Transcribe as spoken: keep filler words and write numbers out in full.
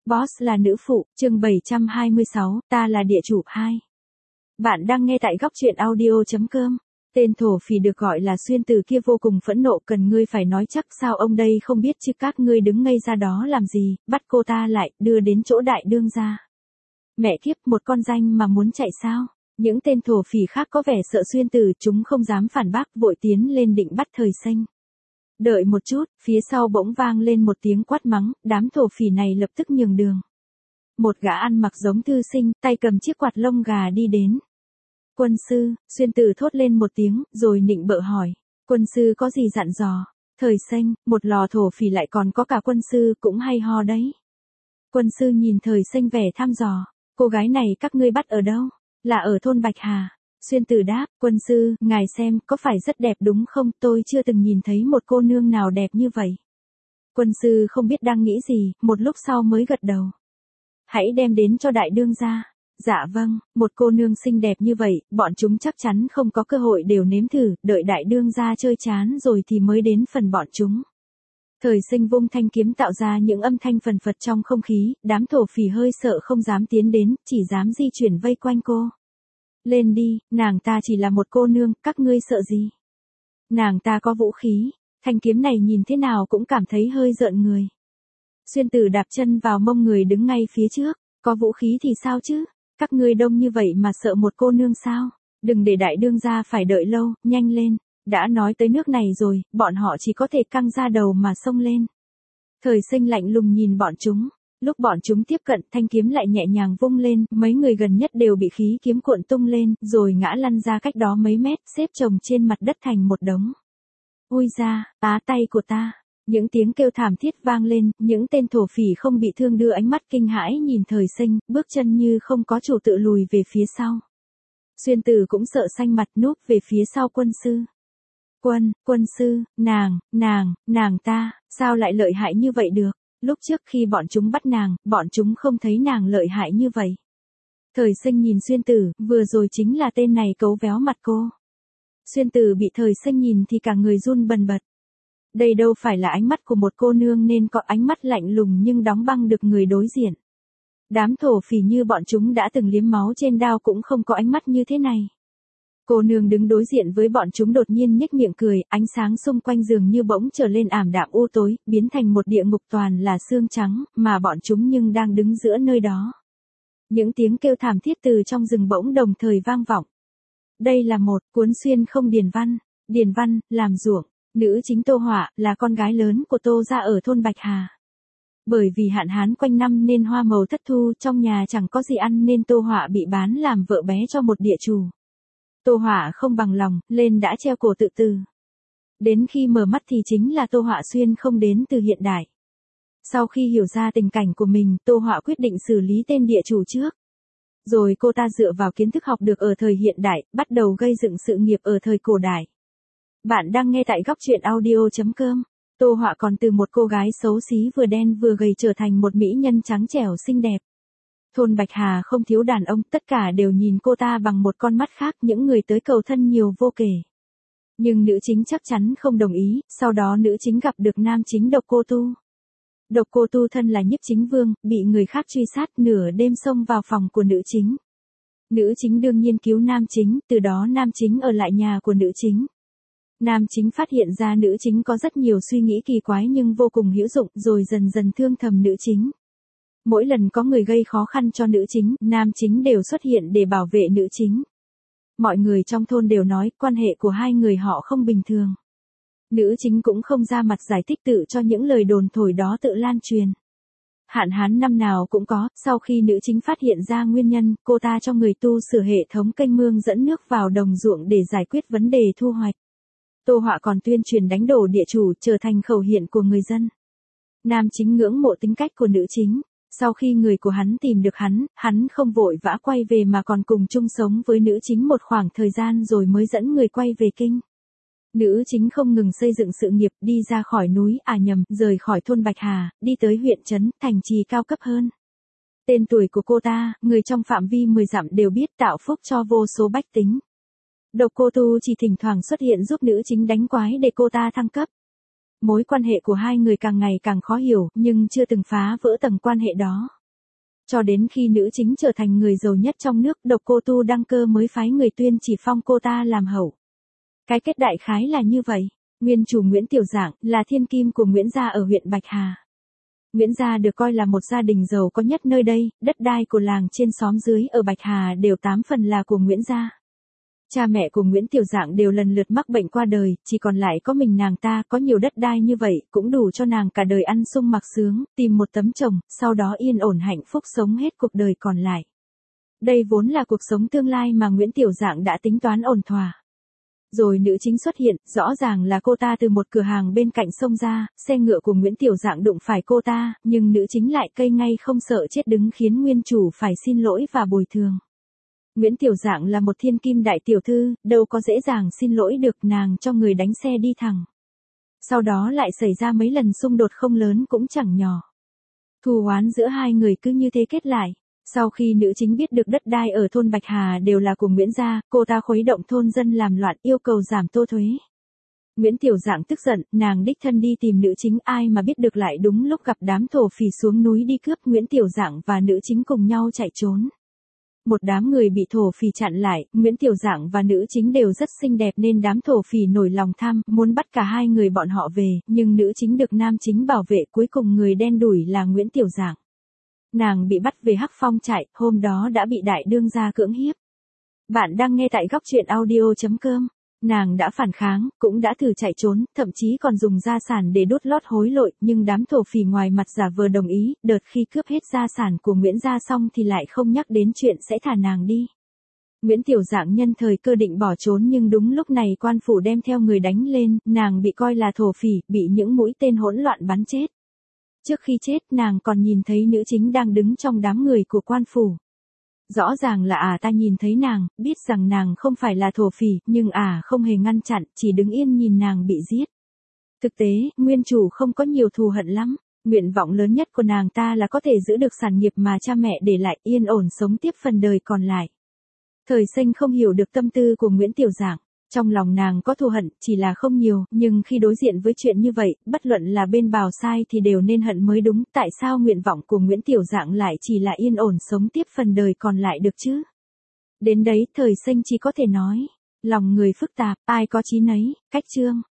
Boss là nữ phụ, chương bảy trăm hai mươi sáu, ta là địa chủ hai. Bạn đang nghe tại góc truyện audio.com. Tên thổ phỉ được gọi là Xuyên Tử kia vô cùng phẫn nộ, cần ngươi phải nói chắc sao ông đây không biết chứ, các ngươi đứng ngây ra đó làm gì, bắt cô ta lại, đưa đến chỗ đại đương gia. Mẹ kiếp, một con danh mà muốn chạy sao? Những tên thổ phỉ khác có vẻ sợ Xuyên Tử, chúng không dám phản bác, vội tiến lên định bắt Thời Xanh. Đợi một chút, phía sau bỗng vang lên một tiếng quát mắng, đám thổ phỉ này lập tức nhường đường. Một gã ăn mặc giống thư sinh, tay cầm chiếc quạt lông gà đi đến. Quân sư, Xuyên Tử thốt lên một tiếng, rồi nịnh bợ hỏi. Quân sư có gì dặn dò? Thời Xanh, một lò thổ phỉ lại còn có cả quân sư, cũng hay ho đấy. Quân sư nhìn Thời Xanh vẻ thăm dò. Cô gái này các ngươi bắt ở đâu? Là ở thôn Bạch Hà. Xuyên Tử đáp, quân sư, ngài xem, có phải rất đẹp đúng không? Tôi chưa từng nhìn thấy một cô nương nào đẹp như vậy. Quân sư không biết đang nghĩ gì, một lúc sau mới gật đầu. Hãy đem đến cho đại đương gia. Dạ vâng, một cô nương xinh đẹp như vậy, bọn chúng chắc chắn không có cơ hội đều nếm thử, đợi đại đương gia chơi chán rồi thì mới đến phần bọn chúng. Thời Sinh vung thanh kiếm tạo ra những âm thanh phần phật trong không khí, đám thổ phỉ hơi sợ không dám tiến đến, chỉ dám di chuyển vây quanh cô. Lên đi, nàng ta chỉ là một cô nương, các ngươi sợ gì? Nàng ta có vũ khí, thanh kiếm này nhìn thế nào cũng cảm thấy hơi rợn người. Xuyên Tử đạp chân vào mông người đứng ngay phía trước, có vũ khí thì sao chứ? Các ngươi đông như vậy mà sợ một cô nương sao? Đừng để đại đương gia phải đợi lâu, nhanh lên, đã nói tới nước này rồi, bọn họ chỉ có thể căng ra đầu mà xông lên. Thời Sinh lạnh lùng nhìn bọn chúng. Lúc bọn chúng tiếp cận, thanh kiếm lại nhẹ nhàng vung lên, mấy người gần nhất đều bị khí kiếm cuộn tung lên, rồi ngã lăn ra cách đó mấy mét, xếp chồng trên mặt đất thành một đống. Ui da, á tay của ta. Những tiếng kêu thảm thiết vang lên, những tên thổ phỉ không bị thương đưa ánh mắt kinh hãi nhìn Thời Sinh, bước chân như không có chủ tự lùi về phía sau. Xuyên Tử cũng sợ xanh mặt núp về phía sau quân sư. Quân, quân sư, nàng, nàng, nàng ta, sao lại lợi hại như vậy được? Lúc trước khi bọn chúng bắt nàng, bọn chúng không thấy nàng lợi hại như vậy. Thời Sinh nhìn Xuyên Tử, vừa rồi chính là tên này cấu véo mặt cô. Xuyên Tử bị Thời Sinh nhìn thì cả người run bần bật. Đây đâu phải là ánh mắt của một cô nương nên có ánh mắt lạnh lùng nhưng đóng băng được người đối diện. Đám thổ phỉ như bọn chúng đã từng liếm máu trên đao cũng không có ánh mắt như thế này. Cô nương đứng đối diện với bọn chúng đột nhiên nhếch miệng cười, ánh sáng xung quanh giường như bỗng trở lên ảm đạm u tối, biến thành một địa ngục toàn là xương trắng, mà bọn chúng nhưng đang đứng giữa nơi đó. Những tiếng kêu thảm thiết từ trong rừng bỗng đồng thời vang vọng. Đây là một cuốn xuyên không điền văn, điền văn, làm ruộng, nữ chính Tô Họa, là con gái lớn của Tô gia ở thôn Bạch Hà. Bởi vì hạn hán quanh năm nên hoa màu thất thu, trong nhà chẳng có gì ăn nên Tô Họa bị bán làm vợ bé cho một địa chủ. Tô Họa không bằng lòng, lên đã treo cổ tự tử. Đến khi mở mắt thì chính là Tô Họa xuyên không đến từ hiện đại. Sau khi hiểu ra tình cảnh của mình, Tô Họa quyết định xử lý tên địa chủ trước. Rồi cô ta dựa vào kiến thức học được ở thời hiện đại, bắt đầu gây dựng sự nghiệp ở thời cổ đại. Bạn đang nghe tại góc truyện audio.com. Tô Họa còn từ một cô gái xấu xí vừa đen vừa gầy trở thành một mỹ nhân trắng trẻo xinh đẹp. Thôn Bạch Hà không thiếu đàn ông, tất cả đều nhìn cô ta bằng một con mắt khác, những người tới cầu thân nhiều vô kể. Nhưng nữ chính chắc chắn không đồng ý, sau đó nữ chính gặp được nam chính Độc Cô Tu. Độc Cô Tu thân là Nhiếp Chính Vương, bị người khác truy sát, nửa đêm xông vào phòng của nữ chính. Nữ chính đương nhiên cứu nam chính, từ đó nam chính ở lại nhà của nữ chính. Nam chính phát hiện ra nữ chính có rất nhiều suy nghĩ kỳ quái nhưng vô cùng hữu dụng, rồi dần dần thương thầm nữ chính. Mỗi lần có người gây khó khăn cho nữ chính, nam chính đều xuất hiện để bảo vệ nữ chính. Mọi người trong thôn đều nói quan hệ của hai người họ không bình thường. Nữ chính cũng không ra mặt giải thích tự cho những lời đồn thổi đó tự lan truyền. Hạn hán năm nào cũng có, sau khi nữ chính phát hiện ra nguyên nhân, cô ta cho người tu sửa hệ thống kênh mương dẫn nước vào đồng ruộng để giải quyết vấn đề thu hoạch. Tô Họa còn tuyên truyền đánh đổ địa chủ, trở thành khẩu hiện của người dân. Nam chính ngưỡng mộ tính cách của nữ chính. Sau khi người của hắn tìm được hắn, hắn không vội vã quay về mà còn cùng chung sống với nữ chính một khoảng thời gian rồi mới dẫn người quay về kinh. Nữ chính không ngừng xây dựng sự nghiệp, đi ra khỏi núi, à nhầm, rời khỏi thôn Bạch Hà, đi tới huyện trấn, thành trì cao cấp hơn. Tên tuổi của cô ta, người trong phạm vi mười dặm đều biết, tạo phúc cho vô số bách tính. Độc Cô Tu chỉ thỉnh thoảng xuất hiện giúp nữ chính đánh quái để cô ta thăng cấp. Mối quan hệ của hai người càng ngày càng khó hiểu, nhưng chưa từng phá vỡ tầng quan hệ đó. Cho đến khi nữ chính trở thành người giàu nhất trong nước, Độc Cô Tu đăng cơ mới phái người tuyên chỉ phong cô ta làm hậu. Cái kết đại khái là như vậy. Nguyên chủ Nguyễn Tiểu Dạng là thiên kim của Nguyễn gia ở huyện Bạch Hà. Nguyễn gia được coi là một gia đình giàu có nhất nơi đây, đất đai của làng trên xóm dưới ở Bạch Hà đều tám phần là của Nguyễn gia. Cha mẹ của Nguyễn Tiểu Dạng đều lần lượt mắc bệnh qua đời, chỉ còn lại có mình nàng ta, có nhiều đất đai như vậy, cũng đủ cho nàng cả đời ăn sung mặc sướng, tìm một tấm chồng, sau đó yên ổn hạnh phúc sống hết cuộc đời còn lại. Đây vốn là cuộc sống tương lai mà Nguyễn Tiểu Dạng đã tính toán ổn thỏa. Rồi nữ chính xuất hiện, rõ ràng là cô ta từ một cửa hàng bên cạnh xông ra, xe ngựa của Nguyễn Tiểu Dạng đụng phải cô ta, nhưng nữ chính lại cây ngay không sợ chết đứng khiến nguyên chủ phải xin lỗi và bồi thường. Nguyễn Tiểu Dạng là một thiên kim đại tiểu thư, đâu có dễ dàng xin lỗi được, nàng cho người đánh xe đi thẳng. Sau đó lại xảy ra mấy lần xung đột không lớn cũng chẳng nhỏ. Thù oán giữa hai người cứ như thế kết lại. Sau khi nữ chính biết được đất đai ở thôn Bạch Hà đều là của Nguyễn gia, cô ta khuấy động thôn dân làm loạn yêu cầu giảm tô thuế. Nguyễn Tiểu Dạng tức giận, nàng đích thân đi tìm nữ chính, ai mà biết được lại đúng lúc gặp đám thổ phỉ xuống núi đi cướp, Nguyễn Tiểu Dạng và nữ chính cùng nhau chạy trốn. Một đám người bị thổ phỉ chặn lại, Nguyễn Tiểu Dạng và nữ chính đều rất xinh đẹp nên đám thổ phỉ nổi lòng tham, muốn bắt cả hai người bọn họ về, nhưng nữ chính được nam chính bảo vệ, cuối cùng người đen đủi là Nguyễn Tiểu Dạng. Nàng bị bắt về Hắc Phong trại, hôm đó đã bị đại đương gia cưỡng hiếp. Bạn đang nghe tại góc truyện audio chấm com. Nàng đã phản kháng, cũng đã thử chạy trốn, thậm chí còn dùng gia sản để đút lót hối lộ, nhưng đám thổ phỉ ngoài mặt giả vờ đồng ý, đợt khi cướp hết gia sản của Nguyễn gia xong thì lại không nhắc đến chuyện sẽ thả nàng đi. Nguyễn Tiểu Dạng nhân thời cơ định bỏ trốn nhưng đúng lúc này quan phủ đem theo người đánh lên, nàng bị coi là thổ phỉ, bị những mũi tên hỗn loạn bắn chết. Trước khi chết nàng còn nhìn thấy nữ chính đang đứng trong đám người của quan phủ. Rõ ràng là à ta nhìn thấy nàng, biết rằng nàng không phải là thổ phỉ, nhưng à không hề ngăn chặn, chỉ đứng yên nhìn nàng bị giết. Thực tế, nguyên chủ không có nhiều thù hận lắm, nguyện vọng lớn nhất của nàng ta là có thể giữ được sản nghiệp mà cha mẹ để lại, yên ổn sống tiếp phần đời còn lại. Thời Sinh không hiểu được tâm tư của Nguyễn Tiểu Dạng. Trong lòng nàng có thù hận, chỉ là không nhiều, nhưng khi đối diện với chuyện như vậy, bất luận là bên bào sai thì đều nên hận mới đúng, tại sao nguyện vọng của Nguyễn Tiểu Dạng lại chỉ là yên ổn sống tiếp phần đời còn lại được chứ? Đến đấy, Thời Sinh chỉ có thể nói, lòng người phức tạp, ai có chí nấy, cách chương.